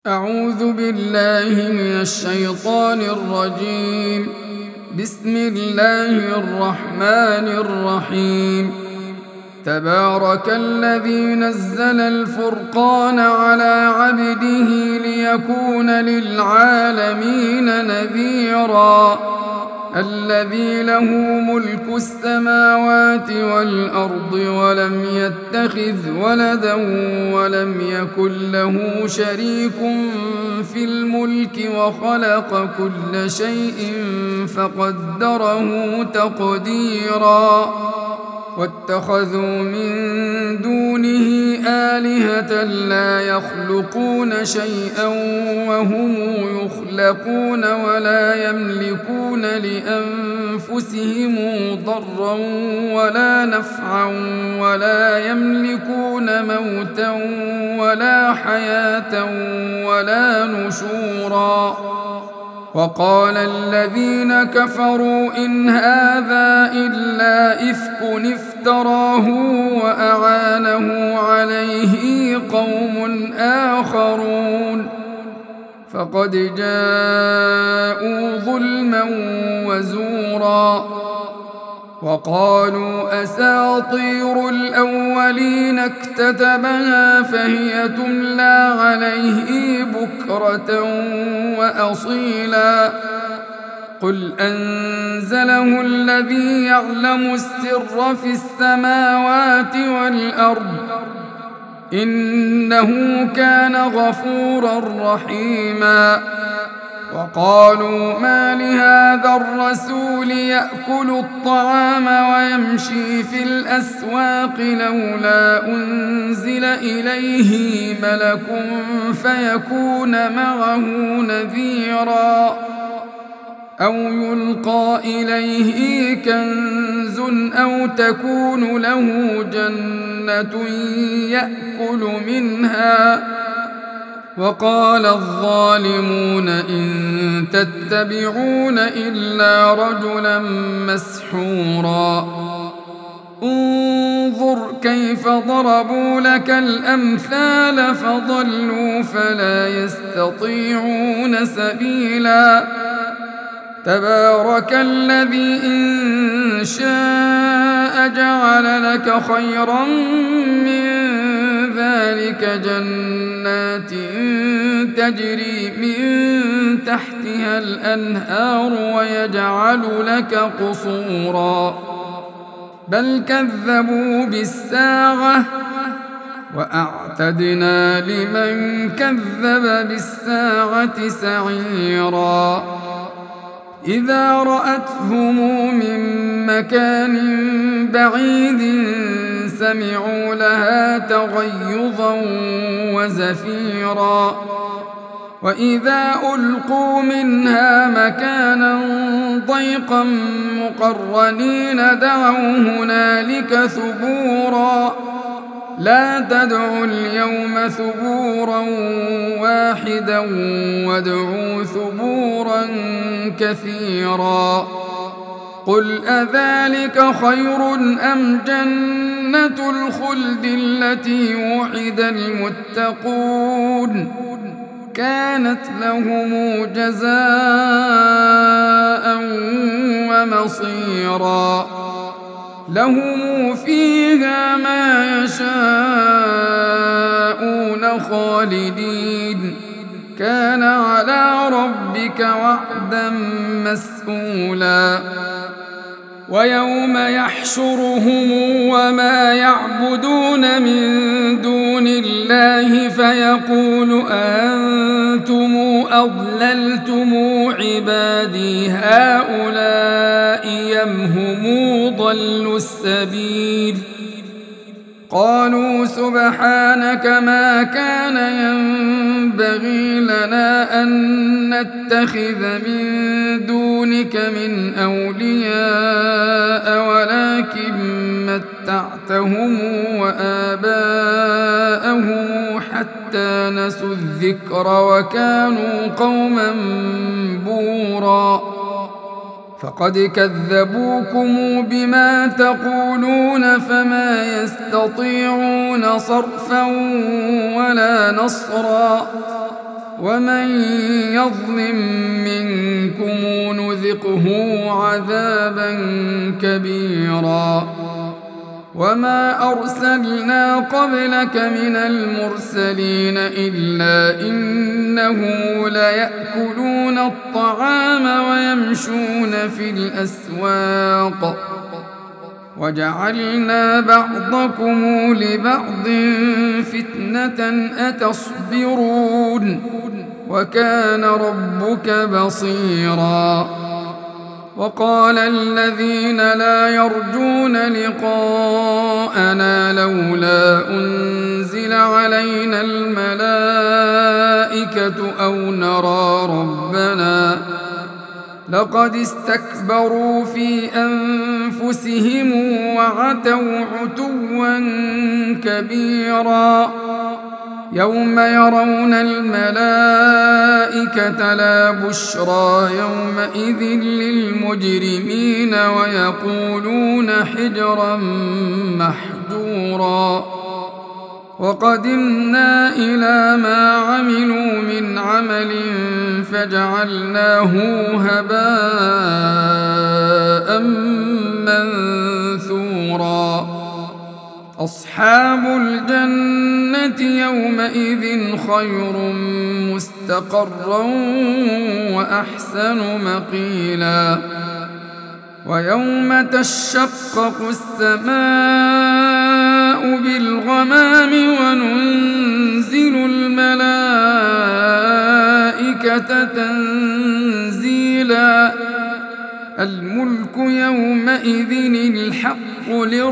أعوذ بالله من الشيطان الرجيم. بسم الله الرحمن الرحيم. تبارك الذي نزل الفرقان على عبده ليكون للعالمين نذيرا. الذي له ملك السماوات والأرض ولم يتخذ ولدا ولم يكن له شريك في الملك وخلق كل شيء فقدره تقديرا. واتخذوا من دونه آلهة لا يخلقون شيئا وهم يخلقون ولا يملكون لأنفسهم ضرا ولا نفعا ولا يملكون موتا ولا حياة ولا نشورا. وقال الذين كفروا إن هذا إلا إفك افتراه وأعانه عليه قوم آخرون فقد جاءوا ظلما وزورا. وقالوا أساطير الأولين اكتتبها فهي تملى عليه بكرة وأصيلا. قل أنزله الذي يعلم السر في السماوات والأرض إنه كان غفورا رحيما. وقالوا ما لهذا الرسول يأكل الطعام ويمشي في الأسواق لولا أنزل إليه ملك فيكون معه نذيرا أو يلقى إليه كنز أو تكون له جنة يأكل منها. وقال الظالمون إن تتبعون إلا رجلا مسحورا. انظر كيف ضربوا لك الأمثال فضلوا فلا يستطيعون سبيلا. تبارك الذي إن شاء جعل لك خيرا من ذلك جنات تجري من تحتها الأنهار ويجعل لك قصورا بل كذبوا بالساعة وأعتدنا لمن كذب بالساعة سعيرا. إذا رأتهم من مكان بعيد سمعوا لها تغيظا وزفيرا. وإذا ألقوا منها مكانا ضيقا مقرنين دعوا هنالك ثبورا. لا تدعوا اليوم ثبورا واحدا وادعوا ثبورا كثيرا. قل أذلك خير أم جنة الخلد التي وعد المتقون كانت لهم جزاء ومصيرا. لهم فيها ما يشاءون خالدين كان على ربك وعدا مسئولا. ويوم يحشرهم وما يعبدون من دون الله فيقول أنتم أضللتم عبادي هؤلاء أم هم ضلوا السبيل. قالوا سبحانك ما كان ينبغي لنا أن نتخذ من دونك من أولياء ولكن متعتهم وآباءهم حتى نسوا الذكر وكانوا قوما بورا. فقد كذبوكم بما تقولون فما يستطيعون صرفا ولا نصرا ومن يظلم منكم نذقه عذابا كبيرا وما أرسلنا قبلك من المرسلين إلا إنهم ليأكلون الطعام ويمشون في الأسواق وجعلنا بعضكم لبعض فتنة أتصبرون وكان ربك بصيرا وقال الذين لا يرجون لقاءنا لولا أنزل علينا الملائكة أو نرى ربنا لقد استكبروا في أنفسهم وعتوا عتوا كبيرا يوم يرون الملائكة لا بشرى يومئذ للمجرمين ويقولون حجرا محجورا وقدمنا إلى ما عملوا من عمل فجعلناه هباء منثورا أصحاب الجنة يومئذ خير مستقرا وأحسن مقيلا ويوم تشقق السماء بالغمام وننزل الملائكة تنزيلا الملك يومئذ الحق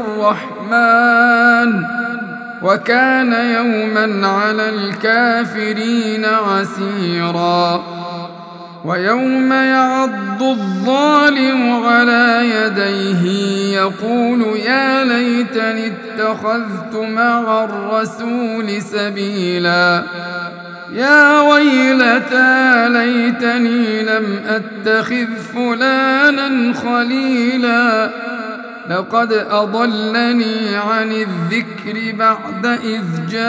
للرحمن وكان يوما على الكافرين عسيرا ويوم يعض الظالم على يديه يقول يا ليتني اتخذت مع الرسول سبيلا يا ويلتى ليتني لم أتخذ فلانا خليلا لقد أضلني عن الذكر بعد إذ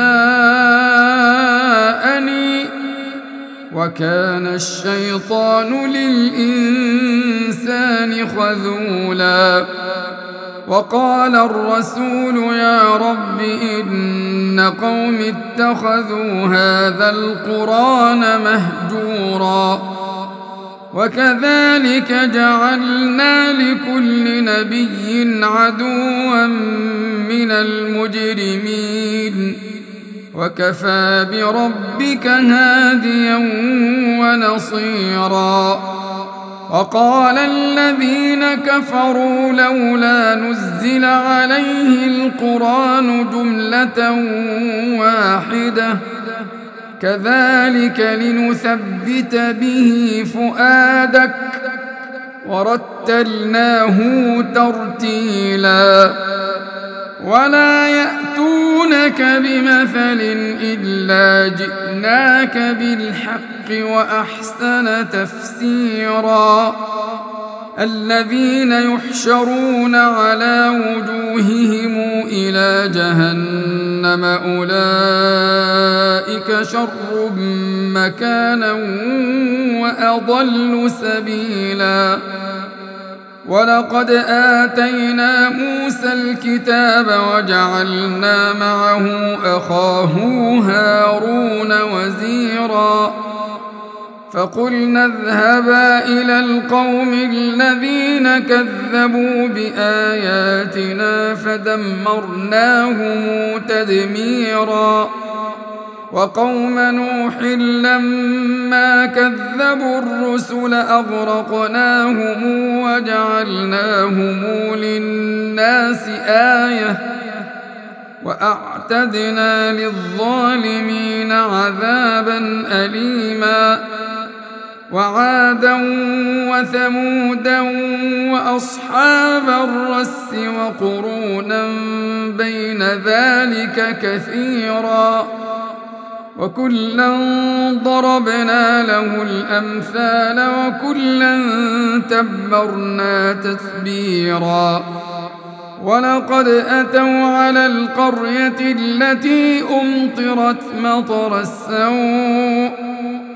جاءني وكان الشيطان للإنسان خذولا وقال الرسول يا رب إن قوم اتخذوا هذا القرآن مهجورا وكذلك جعلنا لكل نبي عدوا من المجرمين وكفى بربك هاديا ونصيرا وقال الذين كفروا لولا نزل عليه القرآن جملة واحدة كذلك لنثبت به فؤادك ورتلناه ترتيلا ولا يأتونك بمثل إلا جئناك بالحق وأحسن تفسيرا الذين يحشرون على وجوههم إلى جهنم أولئك شر مكانا وأضل سبيلا ولقد آتينا موسى الكتاب وجعلنا معه أخاه هارون وزيرا فقلنا اذهبا إلى القوم الذين كذبوا بآياتنا فدمرناهم تدميرا وقوم نوح لما كذبوا الرسل أغرقناهم وجعلناهم للناس آية وأعتدنا للظالمين عذابا أليما وعادا وثمودا وأصحاب الرس وقرونا بين ذلك كثيرا وكلا ضربنا له الأمثال وكلا تبرنا تتبيرا ولقد أتوا على القرية التي أمطرت مطر السوء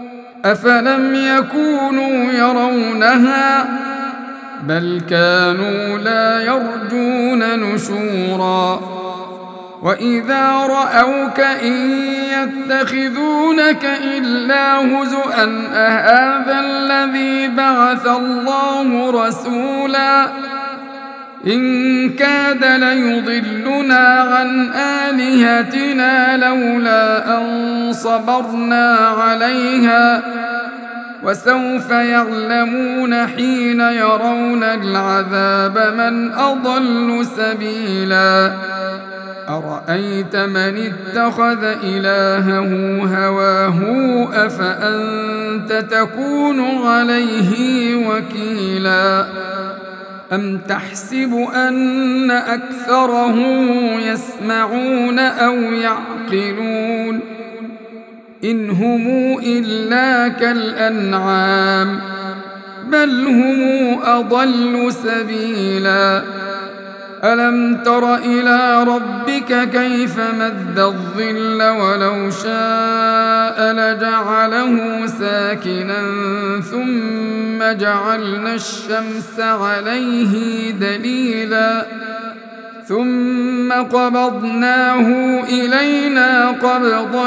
أفلم يكونوا يرونها بل كانوا لا يرجون نشورا وإذا رأوك إن يتخذونك إلا هزؤا أهذا الذي بعث الله رسولا إن كاد ليضلنا عن آلهتنا لولا أن صبرنا عليها وسوف يعلمون حين يرون العذاب من أضل سبيلا أرأيت من اتخذ إلهه هواه أفأنت تكون عليه وكيلا أم تحسب أن أكثرهم يسمعون أو يعقلون إن هم إلا كالأنعام بل هم أضل سبيلا ألم تر إلى ربك كيف مد الظل ولو شاء لجعله ساكنا ثم جعلنا الشمس عليه دليلا ثم قبضناه إلينا قبضا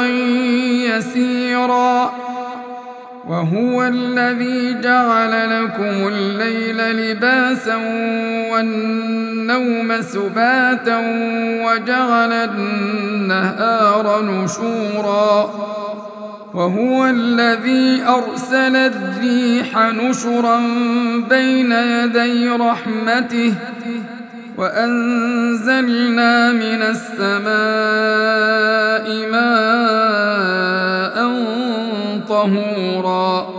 يسيرا وهو الذي جعل لكم الليل لباسا والنوم سباتا وجعل النهار نشورا وهو الذي أرسل الريح نشرا بين يدي رحمته وأنزلنا من السماء ماء طهورا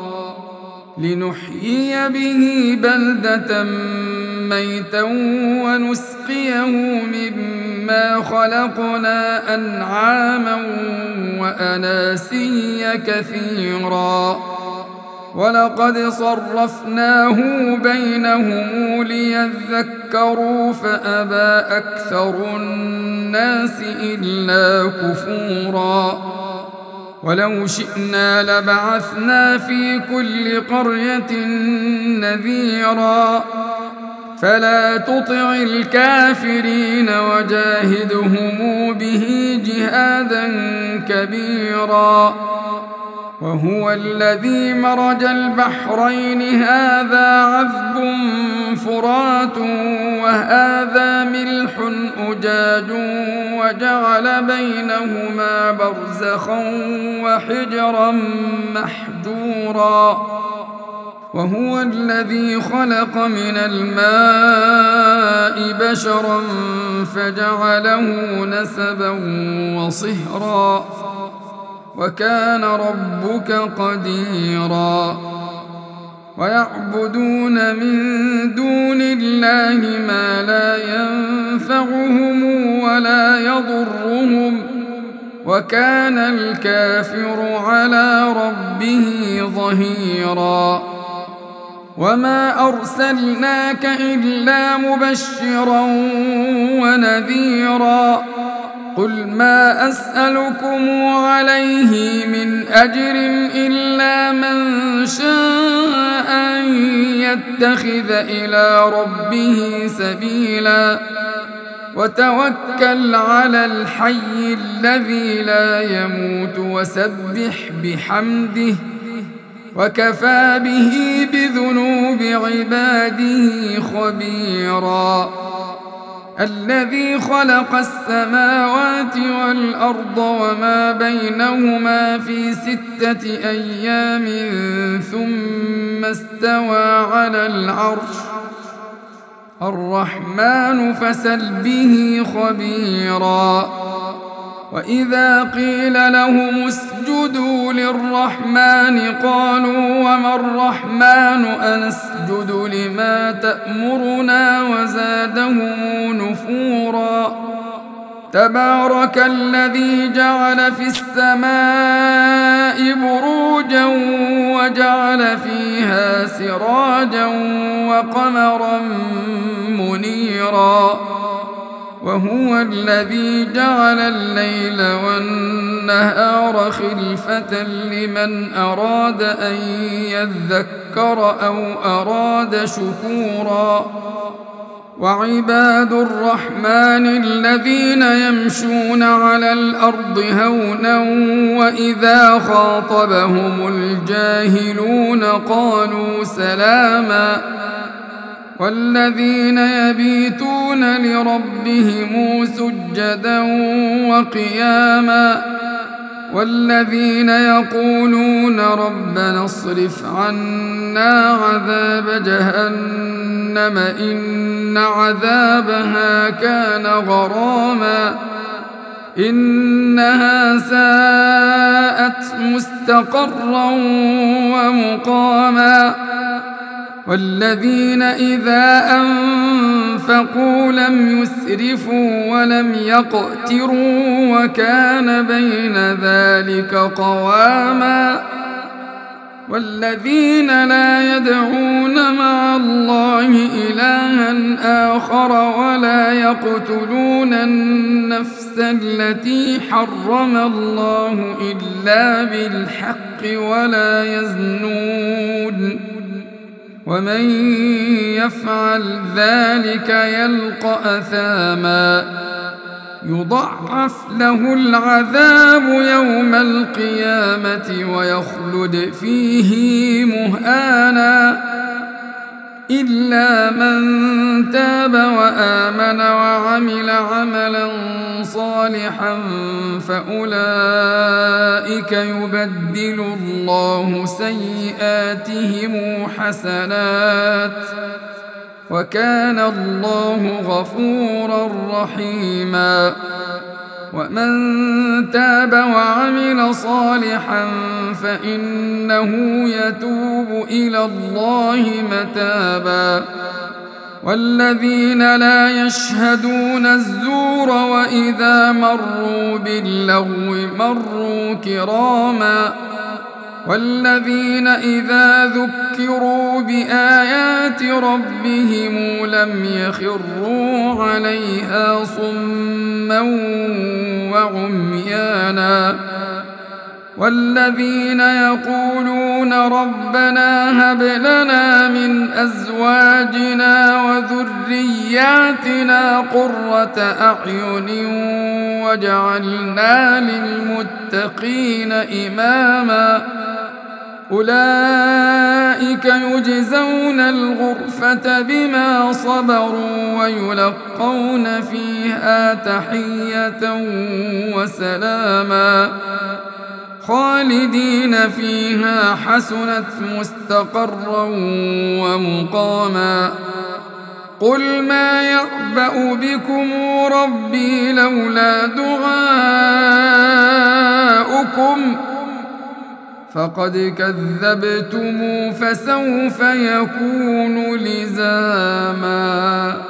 لنحيي به بلدة ميتا ونسقيه مما خلقنا أنعاما وأناسيا كثيرا ولقد صرفناه بينهم ليذكروا فأبى أكثر الناس إلا كفورا ولو شئنا لبعثنا في كل قرية نذيرا فلا تطع الكافرين وجاهدهم به جهادا كبيرا وهو الذي مرج البحرين هذا عذب فرات وهذا ملح أجاج وجعل بينهما برزخا وحجرا محجورا وهو الذي خلق من الماء بشرا فجعله نسبا وصهرا وكان ربك قديرا ويعبدون من دون الله ما لا ينفعهم ولا يضرهم وكان الكافر على ربه ظهيرا وما أرسلناك إلا مبشرا ونذيرا قل ما أسألكم عليه من أجر إلا من شاء أن يتخذ إلى ربه سبيلا وتوكل على الحي الذي لا يموت وسبح بحمده وكفى به بذنوب عباده خبيرا الذي خلق السماوات والأرض وما بينهما في 6 أيام ثم استوى على العرش الرحمن فسل به خبيرا وإذا قيل لهم اسجدوا للرحمن قالوا وما الرحمن أنسجد لما تأمرنا وزادهم نفورا تبارك الذي جعل في السماء بروجا وجعل فيها سراجا وقمرا منيرا وهو الذي جعل الليل والنهار خلفة لمن أراد أن يذكر أو أراد شكورا وعباد الرحمن الذين يمشون على الأرض هونا وإذا خاطبهم الجاهلون قالوا سلاما والذين يبيتون لربهم سجدا وقياما والذين يقولون ربنا اصرف عنا عذاب جهنم إن عذابها كان غراما إنها ساءت مستقرا ومقاما والذين إذا أنفقوا لم يسرفوا ولم يقتروا وكان بين ذلك قواما والذين لا يدعون مع الله إلها آخر ولا يقتلون النفس التي حرم الله إلا بالحق ولا يزنون ومن يفعل ذلك يلقى أثاما يضاعف له العذاب يوم القيامة ويخلد فيه مهانا إلا من تاب وآمن وعمل عملا صالحا فأولئك يبدل الله سيئاتهم حسنات وكان الله غفورا رحيما ومن تاب وعمل صالحا فإنه يتوب إلى الله متابا والذين لا يشهدون الزور وإذا مروا باللغو مروا كراما والذين إذا ذكروا بآيات ربهم لم يخروا عليها صما وعميانا والذين يقولون ربنا هب لنا من أزواجنا وذرياتنا قرة أعين واجعلنا للمتقين إماما أولئك يجزون الغرفة بما صبروا ويلقون فيها تحية وسلاما خالدين فيها حسنت مستقرا ومقاما قل ما يعبأ بكم ربي لولا دعاؤكم فقد كذبتم فسوف يكون لزاما